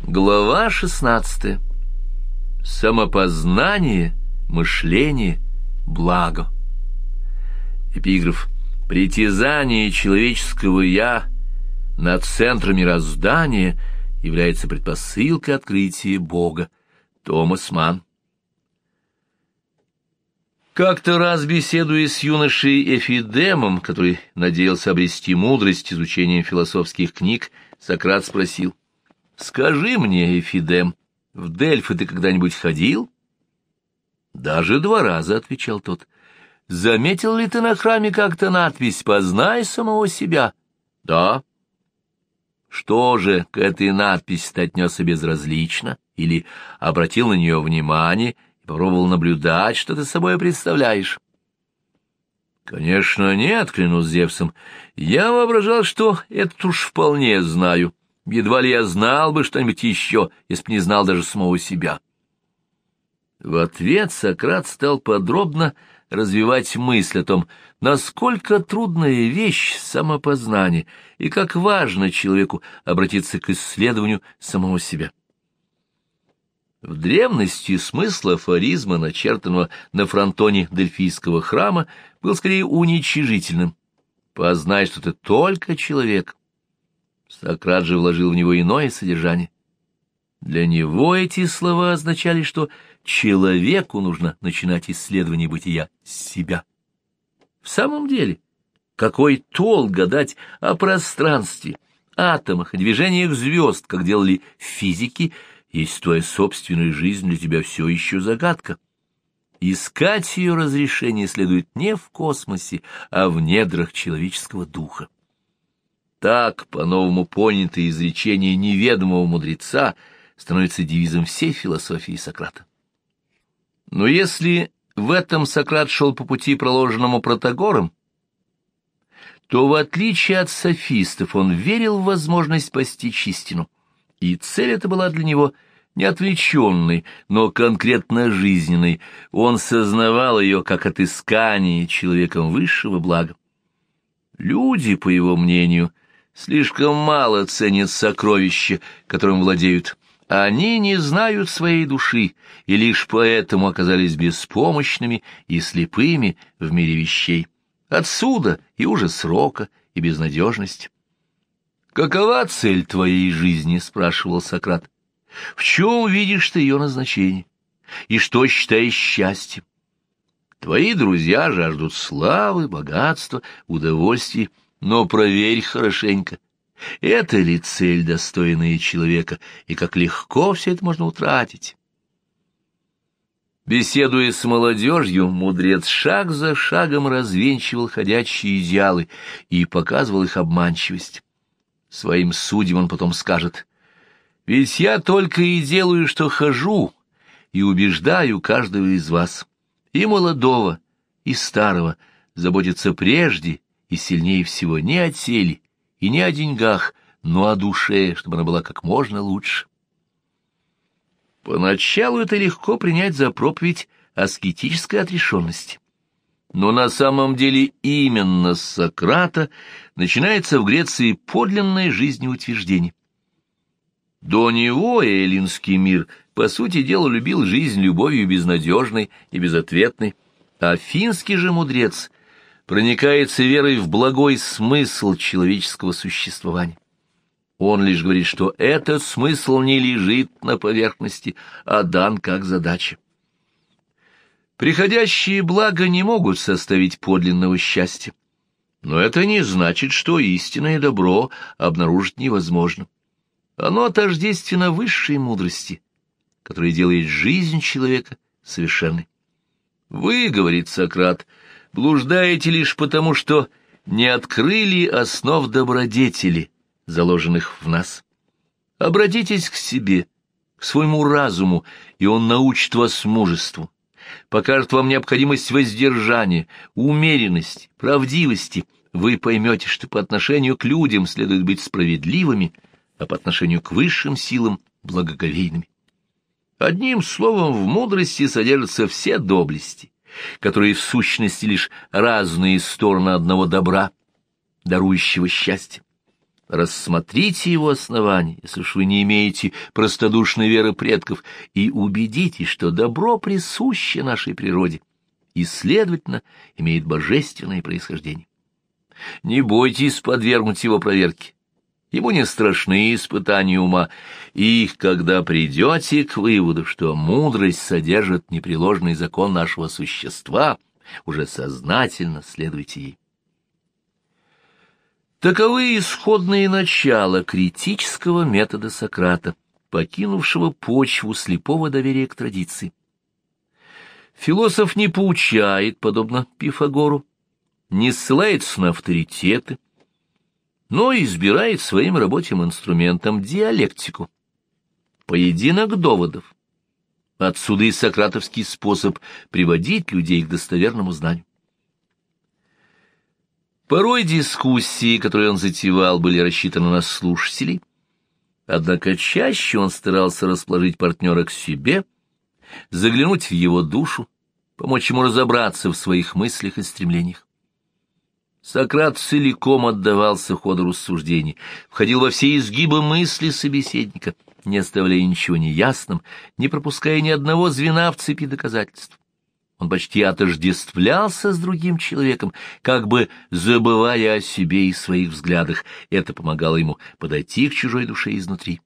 Глава 16. Самопознание, мышление, благо. Эпиграф. Притязание человеческого «я» на центр мироздания является предпосылкой открытия Бога. Томас Манн. Как-то раз, беседуя с юношей Эфидемом, который надеялся обрести мудрость изучением философских книг, Сократ спросил: «Скажи мне, Эфидем, в Дельфы ты когда-нибудь ходил?» «Даже 2 раза», — отвечал тот. «Заметил ли ты на храме как-то надпись «Познай самого себя»?» «Да». «Что же к этой надписи ты отнесся безразлично или обратил на нее внимание и попробовал наблюдать, что ты собой представляешь?» «Конечно, нет, клянусь Зевсом. Я воображал, что это уж вполне знаю. Едва ли я знал бы что-нибудь еще, если б не знал даже самого себя». В ответ Сократ стал подробно развивать мысль о том, насколько трудная вещь самопознание и как важно человеку обратиться к исследованию самого себя. В древности смысл афоризма, начертанного на фронтоне Дельфийского храма, был скорее уничижительным. «Познай, что ты только человек». Сократ же вложил в него иное содержание. Для него эти слова означали, что человеку нужно начинать исследование бытия с себя. В самом деле, какой толк гадать о пространстве, атомах и движениях звезд, как делали физики, если твоя собственная жизнь для тебя все еще загадка? Искать ее разрешение следует не в космосе, а в недрах человеческого духа. Так, по-новому понятое изречение неведомого мудреца становится девизом всей философии Сократа. Но если в этом Сократ шел по пути, проложенному Протагором, то, в отличие от софистов, он верил в возможность постичь истину, и цель эта была для него не отвлеченной, но конкретно жизненной. Он сознавал ее как отыскание человеком высшего блага. Люди, по его мнению, слишком мало ценят сокровища, которым владеют. Они не знают своей души, и лишь поэтому оказались беспомощными и слепыми в мире вещей. Отсюда и ужас рока, и безнадежность. «Какова цель твоей жизни?» — спрашивал Сократ. «В чем видишь ты ее назначение? И что считаешь счастьем? Твои друзья жаждут славы, богатства, удовольствий, но проверь хорошенько, это ли цель, достойная человека, и как легко все это можно утратить?» Беседуя с молодежью, мудрец шаг за шагом развенчивал ходячие идеалы и показывал их обманчивость. Своим судьям он потом скажет: «Ведь я только и делаю, что хожу, и убеждаю каждого из вас, и молодого, и старого, заботиться прежде и сильнее всего не о теле и не о деньгах, но о душе, чтобы она была как можно лучше». Поначалу это легко принять за проповедь аскетической отрешенности. Но на самом деле именно с Сократа начинается в Греции подлинное жизнеутверждение. До него эллинский мир, по сути дела, любил жизнь любовью безнадежной и безответной, а финский же мудрец проникается верой в благой смысл человеческого существования. Он лишь говорит, что этот смысл не лежит на поверхности, а дан как задача. Приходящие блага не могут составить подлинного счастья, но это не значит, что истинное добро обнаружить невозможно. Оно тождественно высшей мудрости, которая делает жизнь человека совершенной. «Вы, — говорит Сократ, — блуждаете лишь потому, что не открыли основ добродетели, заложенных в нас. Обратитесь к себе, к своему разуму, и он научит вас мужеству, покажет вам необходимость воздержания, умеренности, правдивости. Вы поймете, что по отношению к людям следует быть справедливыми, а по отношению к высшим силам — благоговейными. Одним словом, в мудрости содержатся все доблести, которые в сущности лишь разные стороны одного добра, дарующего счастье. Рассмотрите его основания, если уж вы не имеете простодушной веры предков, и убедитесь, что добро присуще нашей природе и, следовательно, имеет божественное происхождение. Не бойтесь подвергнуть его проверке. Ему не страшны испытания ума, и когда придете к выводу, что мудрость содержит непреложный закон нашего существа, уже сознательно следуйте ей. Таковы исходные начала критического метода Сократа, покинувшего почву слепого доверия к традиции. Философ не поучает, подобно Пифагору, не ссылается на авторитеты, но избирает своим рабочим инструментом диалектику, поединок доводов. Отсюда и сократовский способ приводить людей к достоверному знанию. Порой дискуссии, которые он затевал, были рассчитаны на слушателей, однако чаще он старался расположить партнера к себе, заглянуть в его душу, помочь ему разобраться в своих мыслях и стремлениях. Сократ целиком отдавался ходу рассуждений, входил во все изгибы мысли собеседника, не оставляя ничего неясным, не пропуская ни одного звена в цепи доказательств. Он почти отождествлялся с другим человеком, как бы забывая о себе и своих взглядах. Это помогало ему подойти к чужой душе изнутри.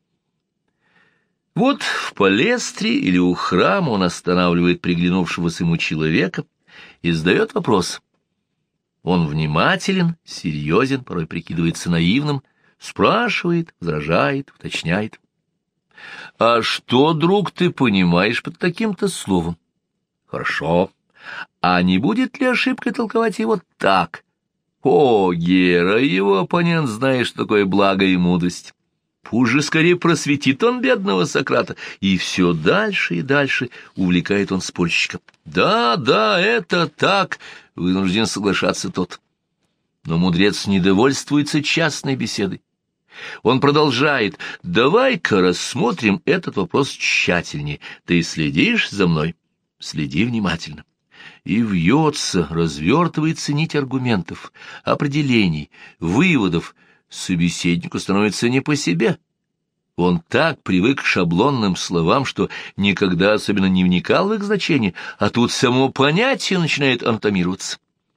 Вот в палестре или у храма он останавливает приглянувшегося ему человека и задает вопрос. Он внимателен, серьезен, порой прикидывается наивным, спрашивает, возражает, уточняет. «А что, друг, ты понимаешь под таким-то словом?» «Хорошо. А не будет ли ошибкой толковать его так?» «О, Гера, его оппонент знает, что такое благо и мудрость. Пусть же скорее просветит он бедного Сократа». И все дальше и дальше увлекает он спорщика. «Да, да, это так», — вынужден соглашаться тот. Но мудрец не довольствуется частной беседой. Он продолжает: «Давай-ка рассмотрим этот вопрос тщательнее. Ты следишь за мной? Следи внимательно». И вьется, развертывается нить аргументов, определений, выводов. Собеседнику становится не по себе. Он так привык к шаблонным словам, что никогда особенно не вникал в их значение, а тут само понятие начинает анатомироваться.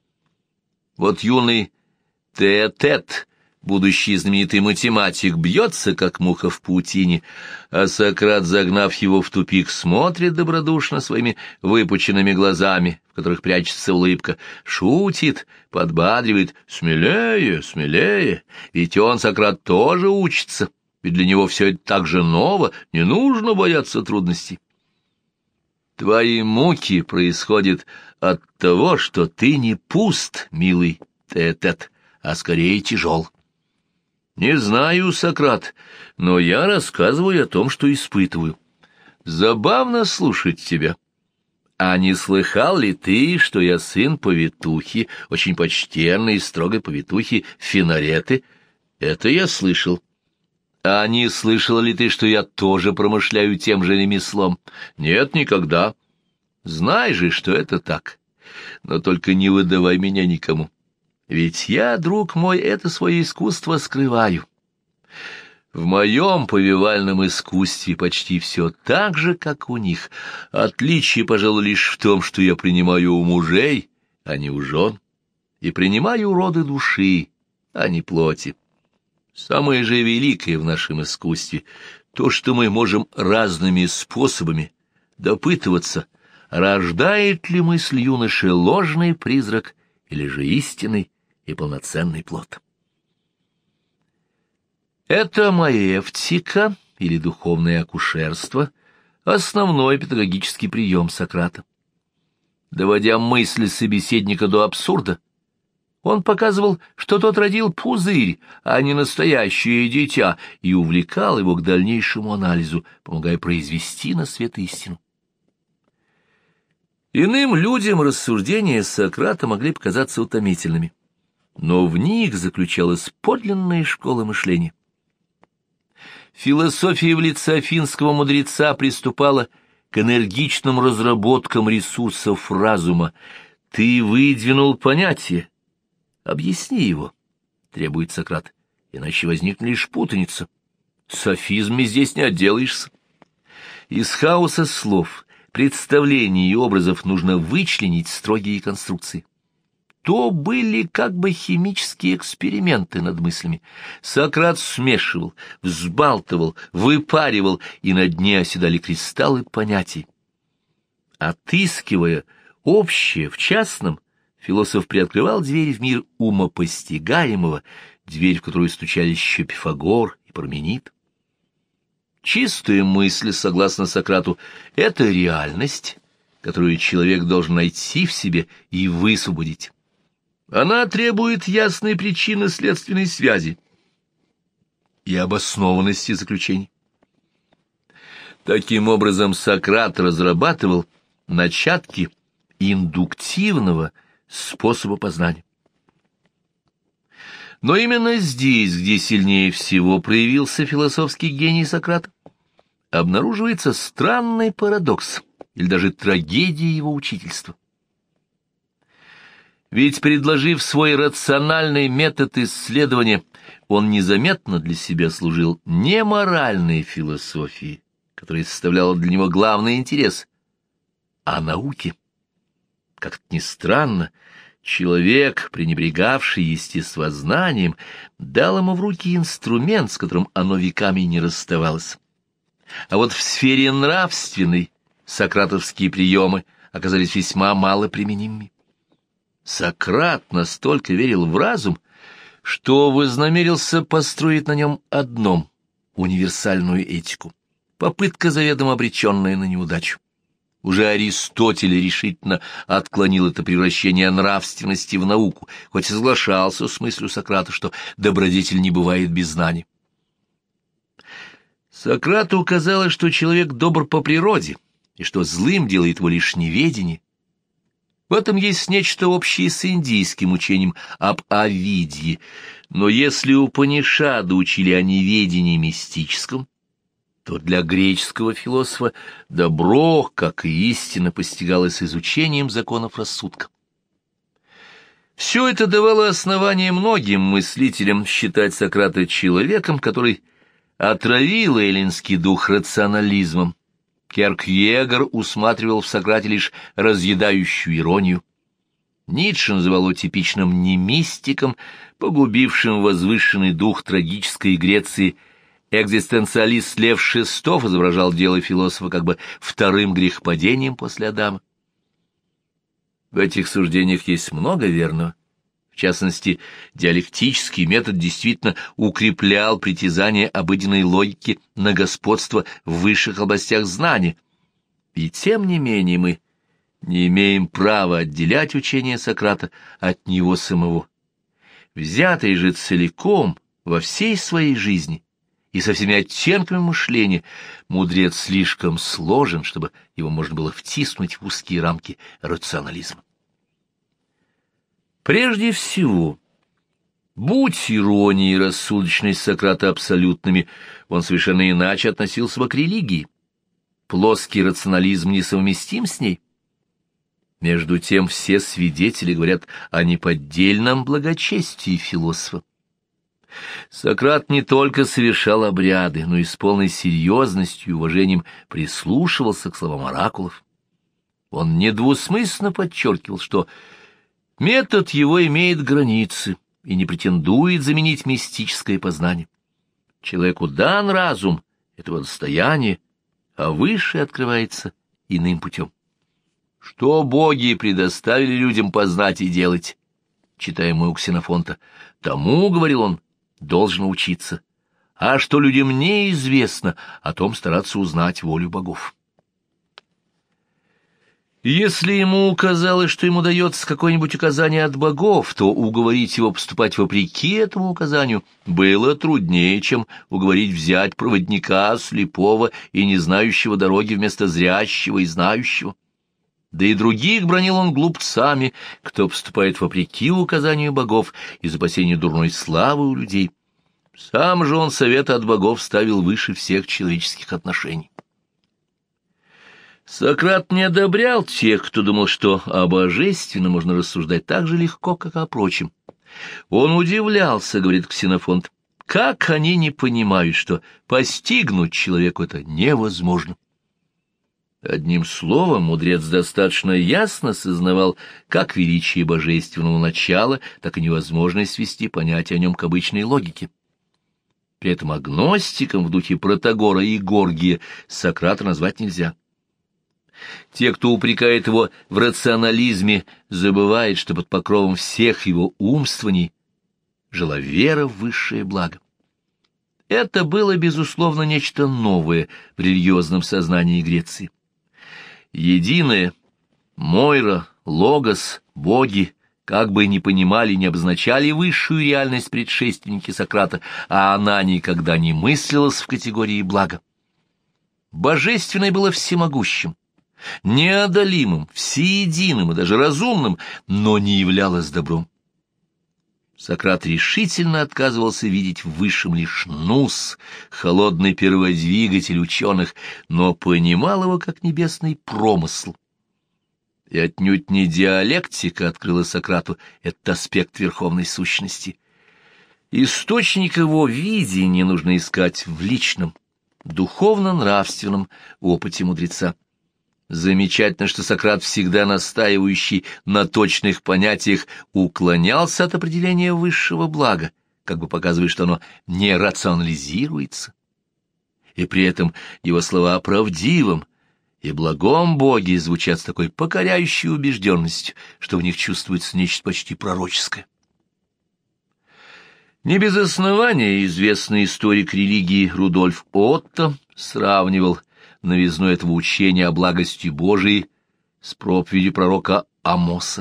Вот юный Теотет, будущий знаменитый математик, бьется, как муха в паутине, а Сократ, загнав его в тупик, смотрит добродушно своими выпученными глазами, в которых прячется улыбка, шутит, подбадривает: «Смелее, смелее, ведь он, Сократ, тоже учится, ведь для него все это так же ново, не нужно бояться трудностей. Твои муки происходят от того, что ты не пуст, милый Теотет, а скорее тяжел. Не знаю, Сократ, но я рассказываю о том, что испытываю. Забавно слушать тебя. А не слыхал ли ты, что я сын повитухи, очень почтенной и строгой повитухи Финареты? Это я слышал. А не слышал ли ты, что я тоже промышляю тем же ремеслом? Нет, никогда. Знай же, что это так. Но только не выдавай меня никому. Ведь я, друг мой, это свое искусство скрываю. В моем повивальном искусстве почти все так же, как у них. Отличие, пожалуй, лишь в том, что я принимаю у мужей, а не у жен, и принимаю роды души, а не плоти. Самое же великое в нашем искусстве — то, что мы можем разными способами допытываться, рождает ли мысль юноши ложный призрак или же истинный и полноценный плод. Это маэвтика, или духовное акушерство, основной педагогический прием Сократа. Доводя мысль собеседника до абсурда, он показывал, что тот родил пузырь, а не настоящее дитя, и увлекал его к дальнейшему анализу, помогая произвести на свет истину. Иным людям рассуждения Сократа могли показаться утомительными, но в них заключалась подлинная школа мышления. Философия в лице афинского мудреца приступала к энергичным разработкам ресурсов разума. «Ты выдвинул понятие. Объясни его», — требует Сократ. иначе возникнет лишь путаница. Софизмами здесь не отделаешься. Из хаоса слов, представлений и образов нужно вычленить строгие конструкции. То были как бы химические эксперименты над мыслями. Сократ смешивал, взбалтывал, выпаривал, и на дне оседали кристаллы понятий. Отыскивая общее в частном, философ приоткрывал дверь в мир умопостигаемого, дверь, в которую стучали еще Пифагор и Парменид. Чистая мысль, согласно Сократу, — это реальность, которую человек должен найти в себе и высвободить. Она требует ясной причины следственной связи и обоснованности заключений. Таким образом, Сократ разрабатывал начатки индуктивного способа познания. Но именно здесь, где сильнее всего проявился философский гений Сократа, обнаруживается странный парадокс или даже трагедия его учительства. Ведь, предложив свой рациональный метод исследования, он незаметно для себя служил не моральной философией, которая составляла для него главный интерес, а науке. Как-то ни странно, человек, пренебрегавший естествознанием, дал ему в руки инструмент, с которым оно веками не расставалось. А вот в сфере нравственной сократовские приемы оказались весьма малоприменимыми. Сократ настолько верил в разум, что вознамерился построить на нем одном универсальную этику, попытка заведомо обреченная на неудачу. Уже Аристотель решительно отклонил это превращение нравственности в науку, хоть и соглашался с мыслью Сократа, что добродетель не бывает без знаний. Сократу казалось, что человек добр по природе, и что злым делает его лишь неведение. В этом есть нечто общее с индийским учением об авидье, но если Упанишады учили о неведении мистическом, то для греческого философа добро, как и истина, постигалось изучением законов рассудка. Все это давало основание многим мыслителям считать Сократа человеком, который отравил эллинский дух рационализмом. Кьеркегор усматривал в Сократе лишь разъедающую иронию. Ницше называл его типичным немистиком, погубившим возвышенный дух трагической Греции. Экзистенциалист Лев Шестов изображал дело философа как бы вторым грехопадением после Адама. В этих суждениях есть много верного. В частности, диалектический метод действительно укреплял притязание обыденной логики на господство в высших областях знания. И тем не менее мы не имеем права отделять учение Сократа от него самого. Взятый же целиком во всей своей жизни и со всеми оттенками мышления, мудрец слишком сложен, чтобы его можно было втиснуть в узкие рамки рационализма. Прежде всего, будь ирония и рассудочность Сократа абсолютными, он совершенно иначе относился бы к религии. Плоский рационализм несовместим с ней. Между тем все свидетели говорят о неподдельном благочестии философа. Сократ не только совершал обряды, но и с полной серьезностью и уважением прислушивался к словам оракулов. Он недвусмысленно подчеркивал, что метод его имеет границы и не претендует заменить мистическое познание. Человеку дан разум, этого достояние, а высшее открывается иным путем. Что боги предоставили людям познать и делать, читаем мы у Ксенофонта, тому, говорил он, должно учиться, а что людям неизвестно, о том стараться узнать волю богов. Если ему казалось, что ему дается какое-нибудь указание от богов, то уговорить его поступать вопреки этому указанию было труднее, чем уговорить взять проводника слепого и не знающего дороги вместо зрящего и знающего. Да и других бранил он глупцами, кто поступает вопреки указанию богов из опасения дурной славы у людей. Сам же он совета от богов ставил выше всех человеческих отношений. Сократ не одобрял тех, кто думал, что о божественном можно рассуждать так же легко, как о прочем. Он удивлялся, говорит Ксенофонт, Как они не понимают, что постигнуть человеку это невозможно? Одним словом, мудрец достаточно ясно сознавал как величие божественного начала, так и невозможность свести понятие о нем к обычной логике. При этом агностиком в духе Протагора и Горгия Сократа назвать нельзя. Те, кто упрекает его в рационализме, забывают, что под покровом всех его умствований жила вера в высшее благо. Это было, безусловно, нечто новое в религиозном сознании Греции. Единое, Мойра, Логос, боги, как бы ни понимали, не обозначали высшую реальность предшественники Сократа, а она никогда не мыслилась в категории блага. Божественное было всемогущим, неодолимым, всеединым и даже разумным, но не являлось добром. Сократ решительно отказывался видеть в высшем лишь нус, холодный перводвигатель ученых, но понимал его как небесный промысл. И отнюдь не диалектика открыла Сократу этот аспект верховной сущности. Источник его видения нужно искать в личном, духовно-нравственном опыте мудреца. Замечательно, что Сократ, всегда настаивающий на точных понятиях, уклонялся от определения высшего блага, как бы показывая, что оно не рационализируется. И при этом его слова о правдивом и благом Боге звучат с такой покоряющей убежденностью, что в них чувствуется нечто почти пророческое. Не без основания известный историк религии Рудольф Отто сравнивал новизну этого учения о благости Божией с проповедью пророка Амоса.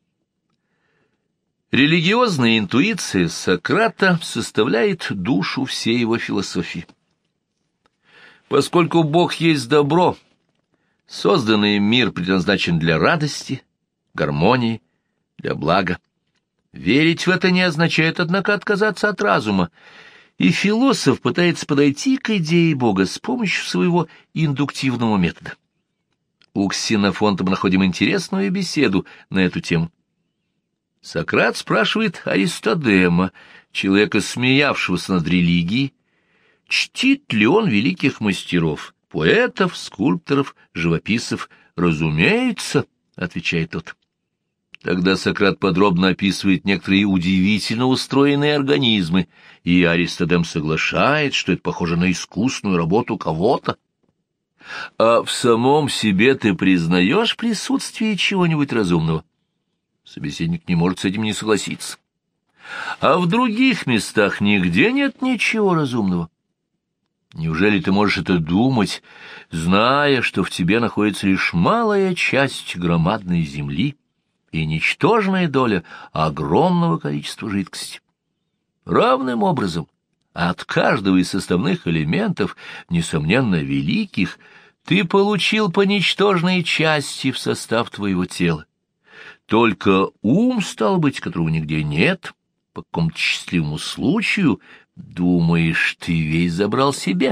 Религиозная интуиция Сократа составляет душу всей его философии. Поскольку Бог есть добро, созданный мир предназначен для радости, гармонии, для блага. Верить в это не означает, однако, отказаться от разума, и философ пытается подойти к идее Бога с помощью своего индуктивного метода. У Ксенофонта мы находим интересную беседу на эту тему. Сократ спрашивает Аристодема, человека, смеявшегося над религией, чтит ли он великих мастеров, поэтов, скульпторов, живописцев. «Разумеется», — отвечает тот. Тогда Сократ подробно описывает некоторые удивительно устроенные организмы, и Аристодем соглашает, что это похоже на искусную работу кого-то. А в самом себе ты признаешь присутствие чего-нибудь разумного? Собеседник не может с этим не согласиться. А в других местах нигде нет ничего разумного. Неужели ты можешь это думать, зная, что в тебе находится лишь малая часть громадной земли и ничтожная доля огромного количества жидкости? Равным образом от каждого из составных элементов, несомненно, великих, ты получил по ничтожной части в состав твоего тела. Только ум, стал быть, которого нигде нет, по какому-то счастливому случаю, думаешь, ты весь забрал себе.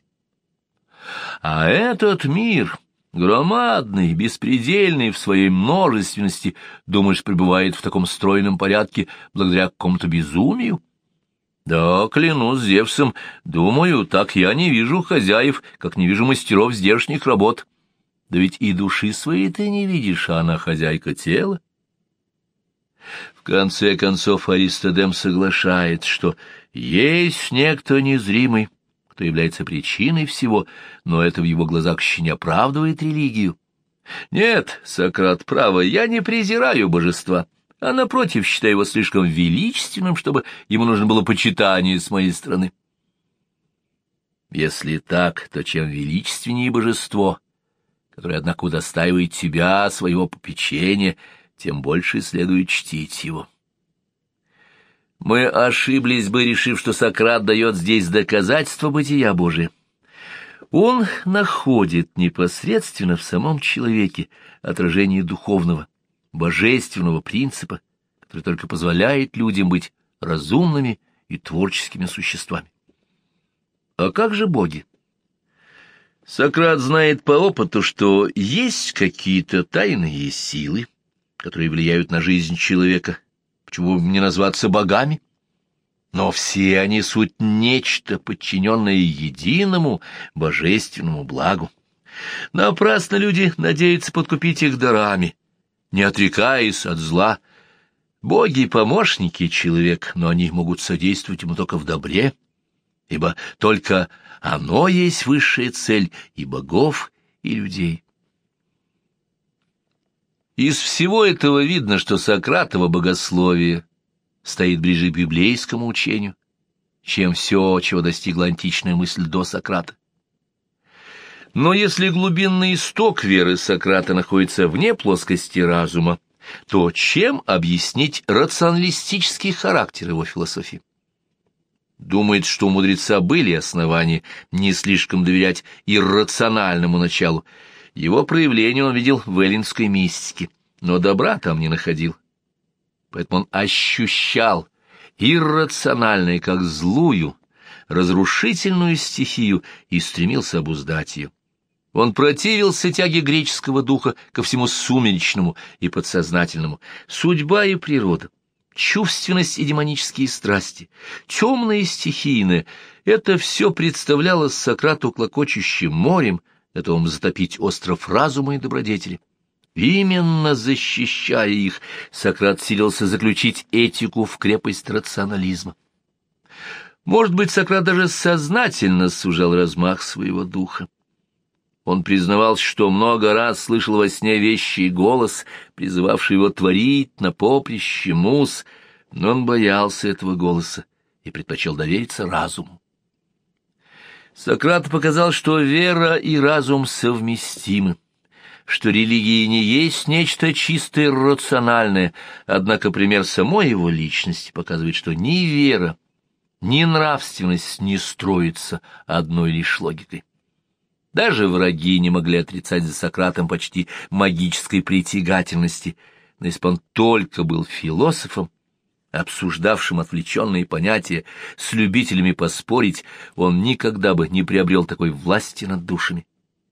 А этот мир, громадный, беспредельный в своей множественности, думаешь, пребывает в таком стройном порядке благодаря какому-то безумию? Да, клянусь Зевсом, думаю, так я не вижу хозяев, как не вижу мастеров здешних работ. Да ведь и души своей ты не видишь, а она хозяйка тела. В конце концов Аристодем соглашается, что есть некто незримый, кто является причиной всего, но это в его глазах еще не оправдывает религию. Нет, Сократ, право, я не презираю божества, а напротив считаю его слишком величественным, чтобы ему нужно было почитание с моей стороны. Если так, то чем величественнее божество, которое, однако, удостаивает тебя, своего попечения, тем больше следует чтить его. Мы ошиблись бы, решив, что Сократ дает здесь доказательство бытия Божия. Он находит непосредственно в самом человеке отражение духовного, божественного принципа, который только позволяет людям быть разумными и творческими существами. А как же боги? Сократ знает по опыту, что есть какие-то тайные силы, которые влияют на жизнь человека, почему бы не назваться богами? но все они суть нечто, подчиненное единому божественному благу. Напрасно люди надеются подкупить их дарами, не отрекаясь от зла. Боги — помощники человек, но они могут содействовать ему только в добре, ибо только оно есть высшая цель и богов, и людей. Из всего этого видно, что Сократово богословие стоит ближе к библейскому учению, чем все, чего достигла античная мысль до Сократа. Но если глубинный исток веры Сократа находится вне плоскости разума, то чем объяснить рационалистический характер его философии? Думает, что у мудреца были основания не слишком доверять иррациональному началу. Его проявление он видел в эллинской мистике, но добра там не находил. Поэтому он ощущал иррациональное как злую, разрушительную стихию и стремился обуздать ее. Он противился тяге греческого духа ко всему сумеречному и подсознательному. Судьба и природа, чувственность и демонические страсти, темное и стихийное — это все представлялось Сократу клокочущим морем, готовым затопить остров разума и добродетели. Именно защищая их, Сократ силился заключить этику в крепость рационализма. Может быть, Сократ даже сознательно сужал размах своего духа. Он признавал, что много раз слышал во сне вещий голос, призывавший его творить на поприще муз, но он боялся этого голоса и предпочел довериться разуму. Сократ показал, что вера и разум совместимы, что религия не есть нечто чистое рациональное, однако пример самой его личности показывает, что ни вера, ни нравственность не строится одной лишь логикой. Даже враги не могли отрицать за Сократом почти магической притягательности, но если бы он только был философом, обсуждавшим отвлеченные понятия с любителями поспорить, он никогда бы не приобрел такой власти над душами.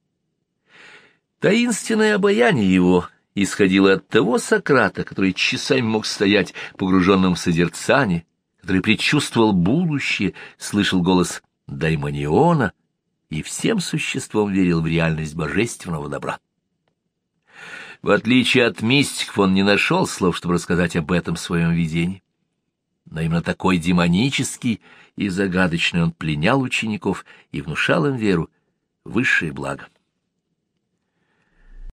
Таинственное обаяние его исходило от того Сократа, который часами мог стоять погруженным в созерцание, который предчувствовал будущее, слышал голос даймониона и всем существом верил в реальность божественного добра. В отличие от мистиков, он не нашел слов, чтобы рассказать об этом своем видении. Но именно такой демонический и загадочный он пленял учеников и внушал им веру в высшее благо.